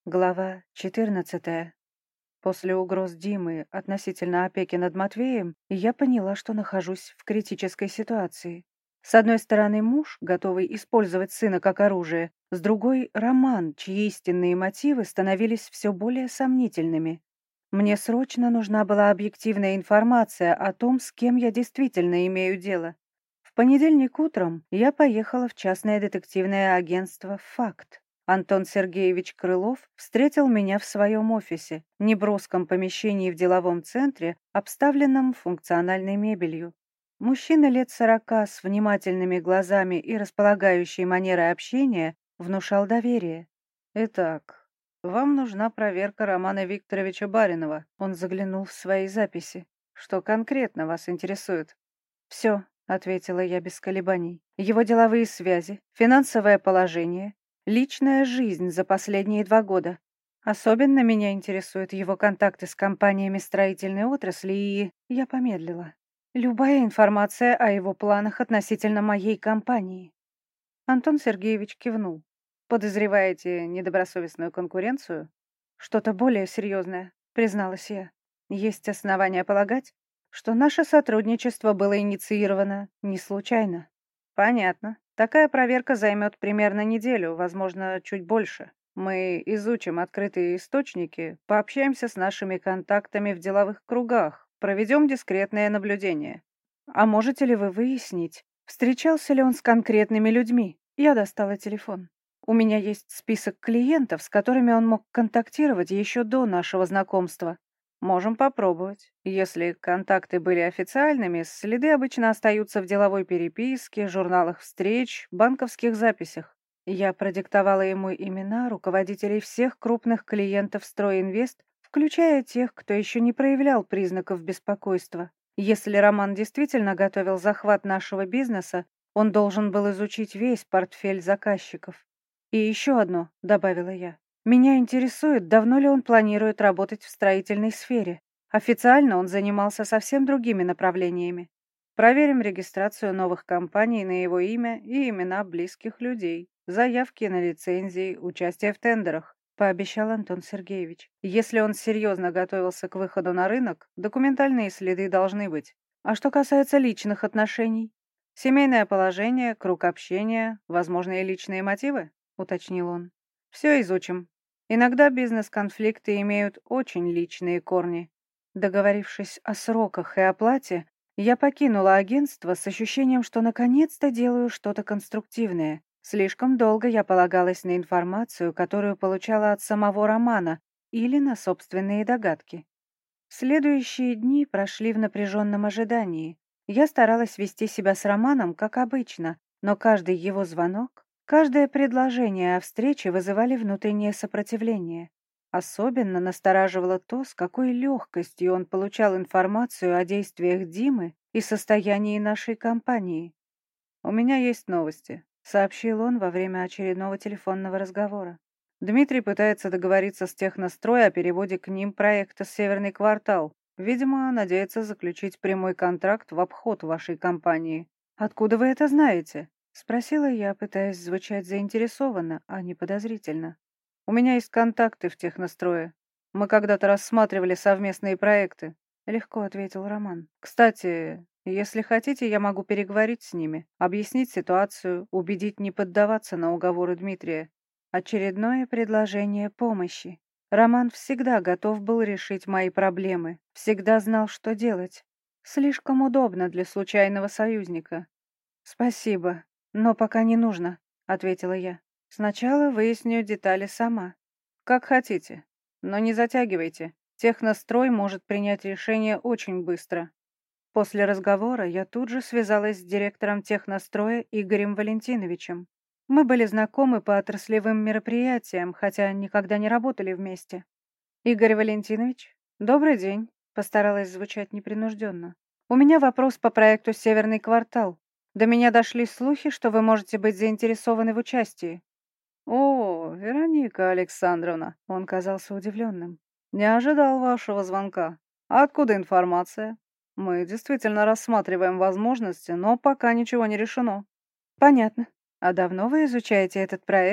Глава 14. После угроз Димы относительно опеки над Матвеем, я поняла, что нахожусь в критической ситуации. С одной стороны, муж, готовый использовать сына как оружие, с другой — Роман, чьи истинные мотивы становились все более сомнительными. Мне срочно нужна была объективная информация о том, с кем я действительно имею дело. В понедельник утром я поехала в частное детективное агентство «Факт». Антон Сергеевич Крылов встретил меня в своем офисе, неброском помещении в деловом центре, обставленном функциональной мебелью. Мужчина лет 40 с внимательными глазами и располагающей манерой общения внушал доверие. «Итак, вам нужна проверка Романа Викторовича Баринова». Он заглянул в свои записи. «Что конкретно вас интересует?» «Все», — ответила я без колебаний. «Его деловые связи, финансовое положение, личная жизнь за последние 2 года. Особенно меня интересуют его контакты с компаниями строительной отрасли и...» Я помедлила. «Любая информация о его планах относительно моей компании». Антон Сергеевич кивнул. «Подозреваете недобросовестную конкуренцию?» «Что-то более серьезное», — призналась я. «Есть основания полагать, что наше сотрудничество было инициировано не случайно». «Понятно. Такая проверка займет примерно неделю, возможно, чуть больше. Мы изучим открытые источники, пообщаемся с нашими контактами в деловых кругах, проведем дискретное наблюдение». «А можете ли вы выяснить, встречался ли он с конкретными людьми?» Я достала телефон. У меня есть список клиентов, с которыми он мог контактировать еще до нашего знакомства. Можем попробовать. Если контакты были официальными, следы обычно остаются в деловой переписке, журналах встреч, банковских записях. Я продиктовала ему имена руководителей всех крупных клиентов «Стройинвест», включая тех, кто еще не проявлял признаков беспокойства. Если Роман действительно готовил захват нашего бизнеса, он должен был изучить весь портфель заказчиков. «И еще одно», — добавила я. «Меня интересует, давно ли он планирует работать в строительной сфере. Официально он занимался совсем другими направлениями. Проверим регистрацию новых компаний на его имя и имена близких людей, заявки на лицензии, участие в тендерах», — пообещал Антон Сергеевич. «Если он серьезно готовился к выходу на рынок, документальные следы должны быть. А что касается личных отношений? Семейное положение, круг общения, возможные личные мотивы?» — уточнил он. «Все изучим. Иногда бизнес-конфликты имеют очень личные корни». Договорившись о сроках и оплате, я покинула агентство с ощущением, что наконец-то делаю что-то конструктивное. Слишком долго я полагалась на информацию, которую получала от самого Романа, или на собственные догадки. Следующие дни прошли в напряженном ожидании. Я старалась вести себя с Романом, как обычно, но каждый его звонок, каждое предложение о встрече вызывали внутреннее сопротивление. Особенно настораживало то, с какой легкостью он получал информацию о действиях Димы и состоянии нашей компании. «У меня есть новости», — сообщил он во время очередного телефонного разговора. «Дмитрий пытается договориться с Технострой о переводе к ним проекта «Северный квартал». Видимо, надеется заключить прямой контракт в обход вашей компании». «Откуда вы это знаете?» — спросила я, пытаясь звучать заинтересованно, а не подозрительно. «У меня есть контакты в Технострое. Мы когда-то рассматривали совместные проекты», — легко ответил Роман. «Кстати, если хотите, я могу переговорить с ними, объяснить ситуацию, убедить не поддаваться на уговоры Дмитрия». Очередное предложение помощи. Роман всегда готов был решить мои проблемы, всегда знал, что делать. Слишком удобно для случайного союзника. «Спасибо, но пока не нужно», — ответила я. «Сначала выясню детали сама». «Как хотите, но не затягивайте. Технострой может принять решение очень быстро». После разговора я тут же связалась с директором Техностроя Игорем Валентиновичем. Мы были знакомы по отраслевым мероприятиям, хотя никогда не работали вместе. «Игорь Валентинович, добрый день», — постаралась звучать непринужденно. «У меня вопрос по проекту «Северный квартал». До меня дошли слухи, что вы можете быть заинтересованы в участии». «О, Вероника Александровна», — он казался удивленным. «Не ожидал вашего звонка. А откуда информация? Мы действительно рассматриваем возможности, но пока ничего не решено». «Понятно. А давно вы изучаете этот проект?»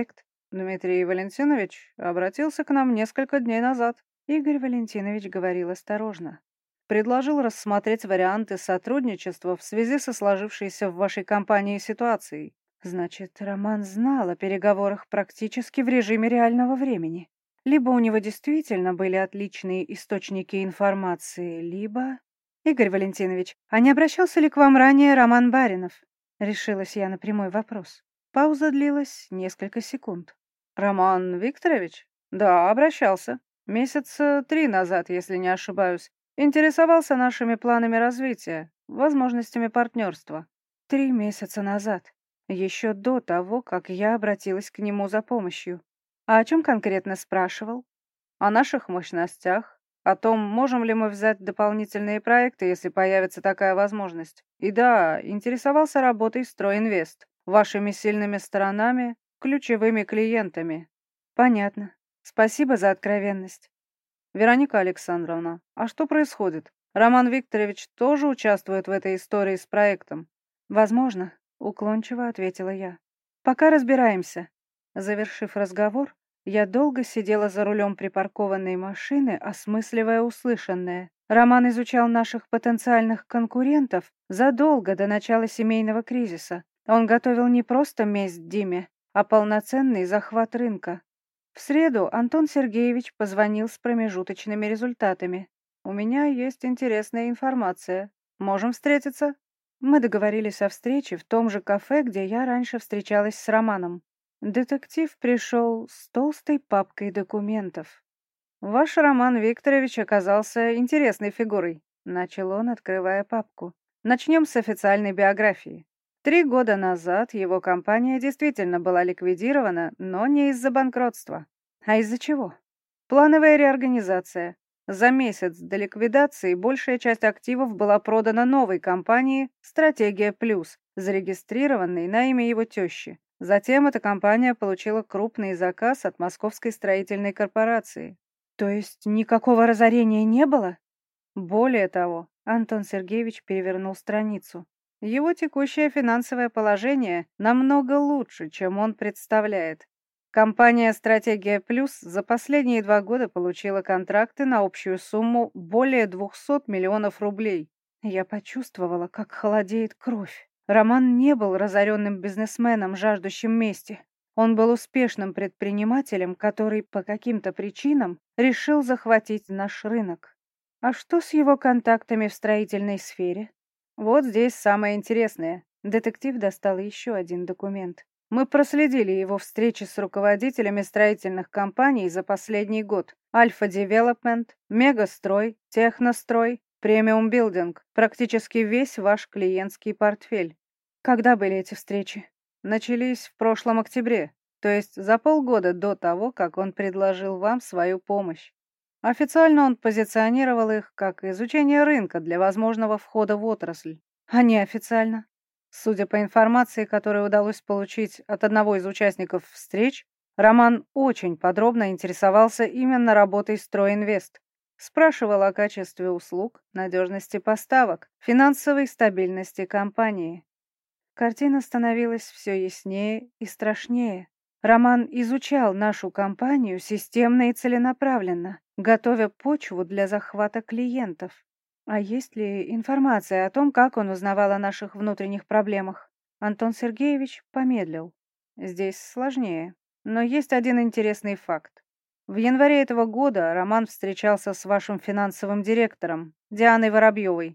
Дмитрий Валентинович обратился к нам несколько дней назад. Игорь Валентинович говорил осторожно. Предложил рассмотреть варианты сотрудничества в связи со сложившейся в вашей компании ситуацией. Значит, Роман знал о переговорах практически в режиме реального времени. Либо у него действительно были отличные источники информации, либо... Игорь Валентинович, а не обращался ли к вам ранее Роман Баринов? Решилась я на прямой вопрос. Пауза длилась несколько секунд. Роман Викторович? Да, обращался. Месяца 3 назад, если не ошибаюсь. Интересовался нашими планами развития, возможностями партнерства. 3 месяца назад. Еще до того, как я обратилась к нему за помощью. А о чем конкретно спрашивал? О наших мощностях, о том, можем ли мы взять дополнительные проекты, если появится такая возможность. И да, интересовался работой «Стройинвест», вашими сильными сторонами, ключевыми клиентами. Понятно. Спасибо за откровенность. Вероника Александровна, а что происходит? Роман Викторович тоже участвует в этой истории с проектом? Возможно, уклончиво ответила я. Пока разбираемся. Завершив разговор, я долго сидела за рулем припаркованной машины, осмысливая услышанное. Роман изучал наших потенциальных конкурентов задолго до начала семейного кризиса. Он готовил не просто месть Диме, а полноценный захват рынка. В среду Антон Сергеевич позвонил с промежуточными результатами. «У меня есть интересная информация. Можем встретиться?» Мы договорились о встрече в том же кафе, где я раньше встречалась с Романом. Детектив пришел с толстой папкой документов. «Ваш Роман Викторович оказался интересной фигурой», — начал он, открывая папку. «Начнем с официальной биографии. 3 года назад его компания действительно была ликвидирована, но не из-за банкротства. А из-за чего? Плановая реорганизация. За месяц до ликвидации большая часть активов была продана новой компании «Стратегия Плюс», зарегистрированной на имя его тещи. Затем эта компания получила крупный заказ от Московской строительной корпорации. То есть никакого разорения не было? Более того, Антон Сергеевич перевернул страницу. Его текущее финансовое положение намного лучше, чем он представляет. Компания «Стратегия Плюс» за последние 2 года получила контракты на общую сумму более 200 миллионов рублей. Я почувствовала, как холодеет кровь. Роман не был разоренным бизнесменом, жаждущим мести. Он был успешным предпринимателем, который по каким-то причинам решил захватить наш рынок. А что с его контактами в строительной сфере? Вот здесь самое интересное. Детектив достал еще один документ. Мы проследили его встречи с руководителями строительных компаний за последний год. Альфа Девелопмент, Мегастрой, Технострой, Премиум Билдинг. Практически весь ваш клиентский портфель. Когда были эти встречи? Начались в прошлом октябре, то есть за полгода до того, как он предложил вам свою помощь. Официально он позиционировал их как изучение рынка для возможного входа в отрасль, а неофициально. Судя по информации, которую удалось получить от одного из участников встреч, Роман очень подробно интересовался именно работой «Стройинвест». Спрашивал о качестве услуг, надежности поставок, финансовой стабильности компании. Картина становилась все яснее и страшнее. Роман изучал нашу компанию системно и целенаправленно, готовя почву для захвата клиентов. А есть ли информация о том, как он узнавал о наших внутренних проблемах? Антон Сергеевич помедлил. Здесь сложнее, но есть один интересный факт. В январе этого года Роман встречался с вашим финансовым директором, Дианой Воробьевой.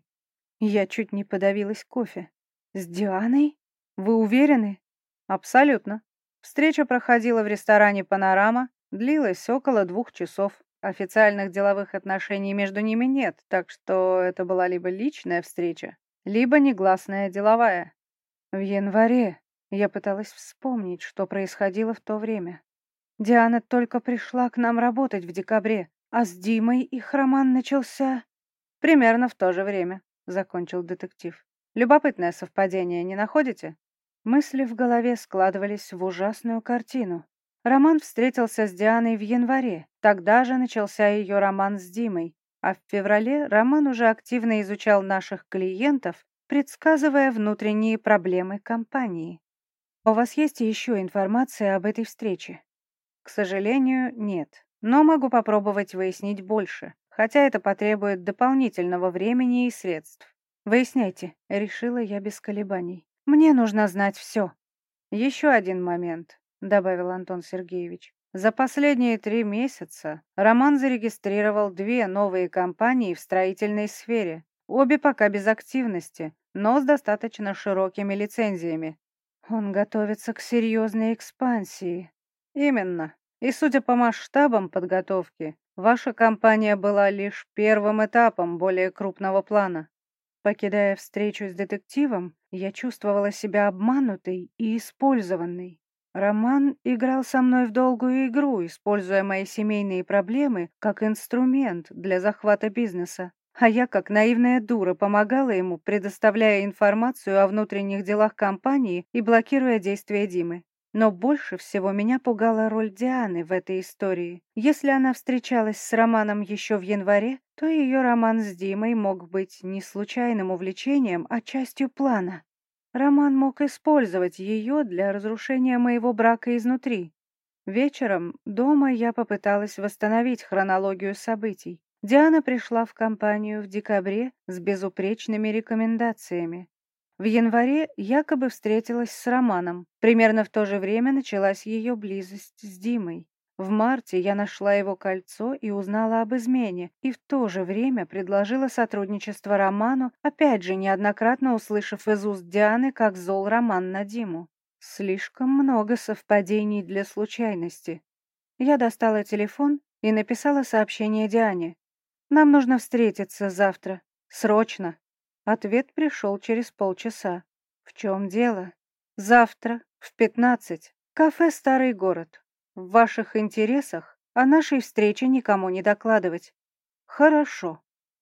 Я чуть не подавилась кофе. С Дианой? Вы уверены? Абсолютно. Встреча проходила в ресторане «Панорама», длилась около 2 часов. Официальных деловых отношений между ними нет, так что это была либо личная встреча, либо негласная деловая. В январе я пыталась вспомнить, что происходило в то время. Диана только пришла к нам работать в декабре, а с Димой их роман начался примерно в то же время, закончил детектив. Любопытное совпадение, не находите? Мысли в голове складывались в ужасную картину. Роман встретился с Дианой в январе, тогда же начался ее роман с Димой, а в феврале Роман уже активно изучал наших клиентов, предсказывая внутренние проблемы компании. У вас есть еще информация об этой встрече? К сожалению, нет. Но могу попробовать выяснить больше, хотя это потребует дополнительного времени и средств. Выясняйте, решила я без колебаний. Мне нужно знать все. Еще один момент, добавил Антон Сергеевич. За последние 3 месяца Роман зарегистрировал 2 новые компании в строительной сфере. Обе пока без активности, но с достаточно широкими лицензиями. Он готовится к серьезной экспансии. Именно. И судя по масштабам подготовки, ваша компания была лишь первым этапом более крупного плана. Покидая встречу с детективом, я чувствовала себя обманутой и использованной. Роман играл со мной в долгую игру, используя мои семейные проблемы как инструмент для захвата бизнеса. А я, как наивная дура, помогала ему, предоставляя информацию о внутренних делах компании и блокируя действия Димы. Но больше всего меня пугала роль Дианы в этой истории. Если она встречалась с Романом еще в январе, то ее роман с Димой мог быть не случайным увлечением, а частью плана. Роман мог использовать ее для разрушения моего брака изнутри. Вечером дома я попыталась восстановить хронологию событий. Диана пришла в компанию в декабре с безупречными рекомендациями. В январе якобы встретилась с Романом. Примерно в то же время началась ее близость с Димой. В марте я нашла его кольцо и узнала об измене, и в то же время предложила сотрудничество Роману, опять же неоднократно услышав из уст Дианы, как зол Роман на Диму. Слишком много совпадений для случайности. Я достала телефон и написала сообщение Диане. «Нам нужно встретиться завтра. Срочно». Ответ пришел через полчаса. «В чем дело?» «Завтра в 15. Кафе «Старый город». В ваших интересах о нашей встрече никому не докладывать». «Хорошо».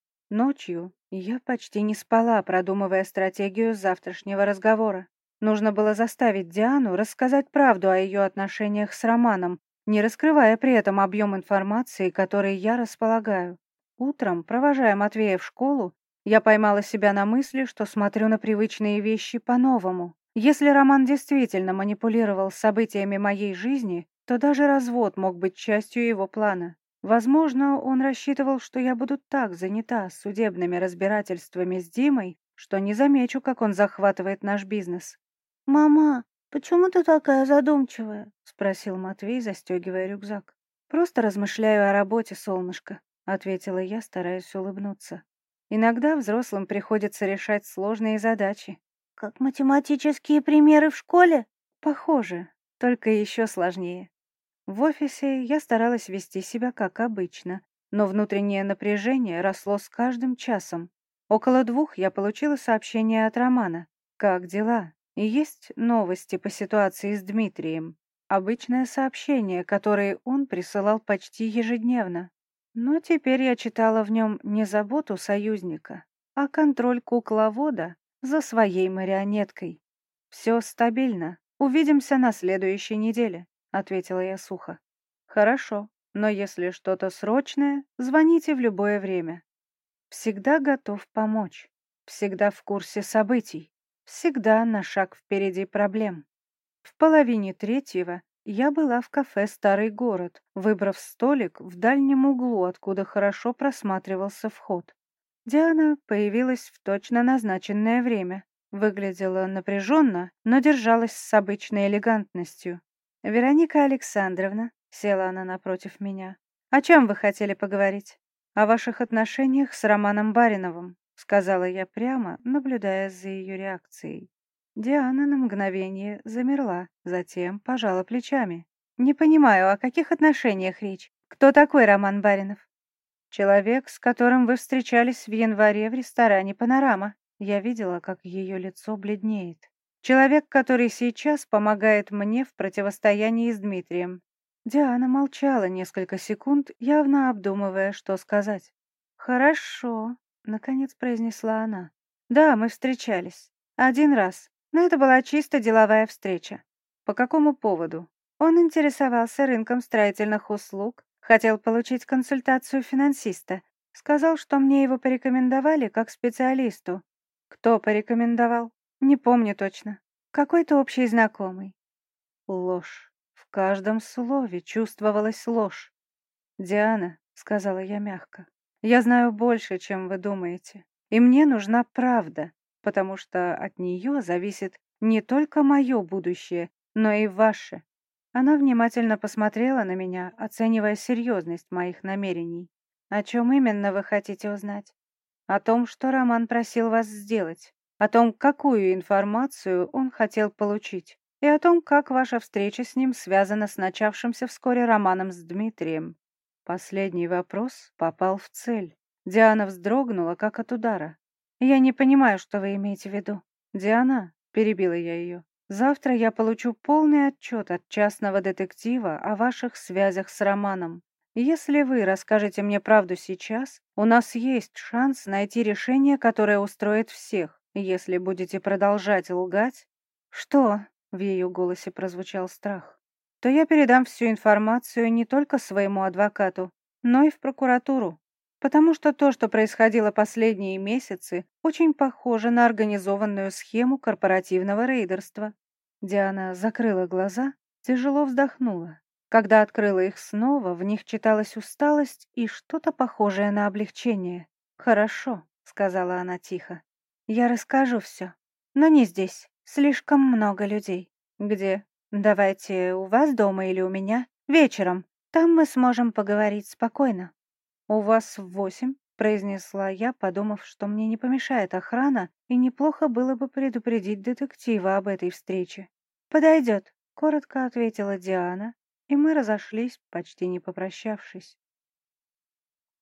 Ночью я почти не спала, продумывая стратегию завтрашнего разговора. Нужно было заставить Диану рассказать правду о ее отношениях с Романом, не раскрывая при этом объем информации, которой я располагаю. Утром, провожая Матвея в школу, я поймала себя на мысли, что смотрю на привычные вещи по-новому. Если Роман действительно манипулировал событиями моей жизни, то даже развод мог быть частью его плана. Возможно, он рассчитывал, что я буду так занята судебными разбирательствами с Димой, что не замечу, как он захватывает наш бизнес. «Мама, почему ты такая задумчивая?» — спросил Матвей, застегивая рюкзак. «Просто размышляю о работе, солнышко», — ответила я, стараясь улыбнуться. «Иногда взрослым приходится решать сложные задачи». «Как математические примеры в школе?» «Похоже, только еще сложнее». В офисе я старалась вести себя как обычно, но внутреннее напряжение росло с каждым часом. Около 2 я получила сообщение от Романа. «Как дела?» И есть новости по ситуации с Дмитрием. Обычное сообщение, которое он присылал почти ежедневно. Но теперь я читала в нем не заботу союзника, а контроль кукловода за своей марионеткой. «Все стабильно. Увидимся на следующей неделе», — ответила я сухо. «Хорошо, но если что-то срочное, звоните в любое время. Всегда готов помочь, всегда в курсе событий, всегда на шаг впереди проблем». В половине 3 я была в кафе «Старый город», выбрав столик в дальнем углу, откуда хорошо просматривался вход. Диана появилась в точно назначенное время. Выглядела напряженно, но держалась с обычной элегантностью. «Вероника Александровна», — села она напротив меня, — «о чем вы хотели поговорить?» «О ваших отношениях с Романом Бариновым», — сказала я прямо, наблюдая за ее реакцией. Диана на мгновение замерла, затем пожала плечами. «Не понимаю, о каких отношениях речь? Кто такой Роман Баринов?» «Человек, с которым вы встречались в январе в ресторане «Панорама». Я видела, как ее лицо бледнеет. Человек, который сейчас помогает мне в противостоянии с Дмитрием». Диана молчала несколько секунд, явно обдумывая, что сказать. «Хорошо», — наконец произнесла она. «Да, мы встречались. 1 раз. Но это была чисто деловая встреча». «По какому поводу?» Он интересовался рынком строительных услуг, хотел получить консультацию финансиста. Сказал, что мне его порекомендовали как специалисту. Кто порекомендовал? Не помню точно. Какой-то общий знакомый. Ложь. В каждом слове чувствовалась ложь. «Диана», — сказала я мягко, — «я знаю больше, чем вы думаете, и мне нужна правда, потому что от нее зависит не только мое будущее, но и ваше». Она внимательно посмотрела на меня, оценивая серьезность моих намерений. «О чем именно вы хотите узнать?» «О том, что Роман просил вас сделать, о том, какую информацию он хотел получить, и о том, как ваша встреча с ним связана с начавшимся вскоре романом с Дмитрием». Последний вопрос попал в цель. Диана вздрогнула, как от удара. «Я не понимаю, что вы имеете в виду». «Диана», — перебила я ее, — «завтра я получу полный отчет от частного детектива о ваших связях с Романом. Если вы расскажете мне правду сейчас, у нас есть шанс найти решение, которое устроит всех. Если будете продолжать лгать...» «Что?» — в ее голосе прозвучал страх. «То я передам всю информацию не только своему адвокату, но и в прокуратуру. Потому что то, что происходило последние месяцы, очень похоже на организованную схему корпоративного рейдерства». Диана закрыла глаза, тяжело вздохнула. Когда открыла их снова, в них читалась усталость и что-то похожее на облегчение. «Хорошо», — сказала она тихо. «Я расскажу все. Но не здесь. Слишком много людей». «Где?» «Давайте у вас дома или у меня. Вечером. Там мы сможем поговорить спокойно». «У вас в 8», — произнесла я, подумав, что мне не помешает охрана, и неплохо было бы предупредить детектива об этой встрече. «Подойдет», — коротко ответила Диана, и мы разошлись, почти не попрощавшись.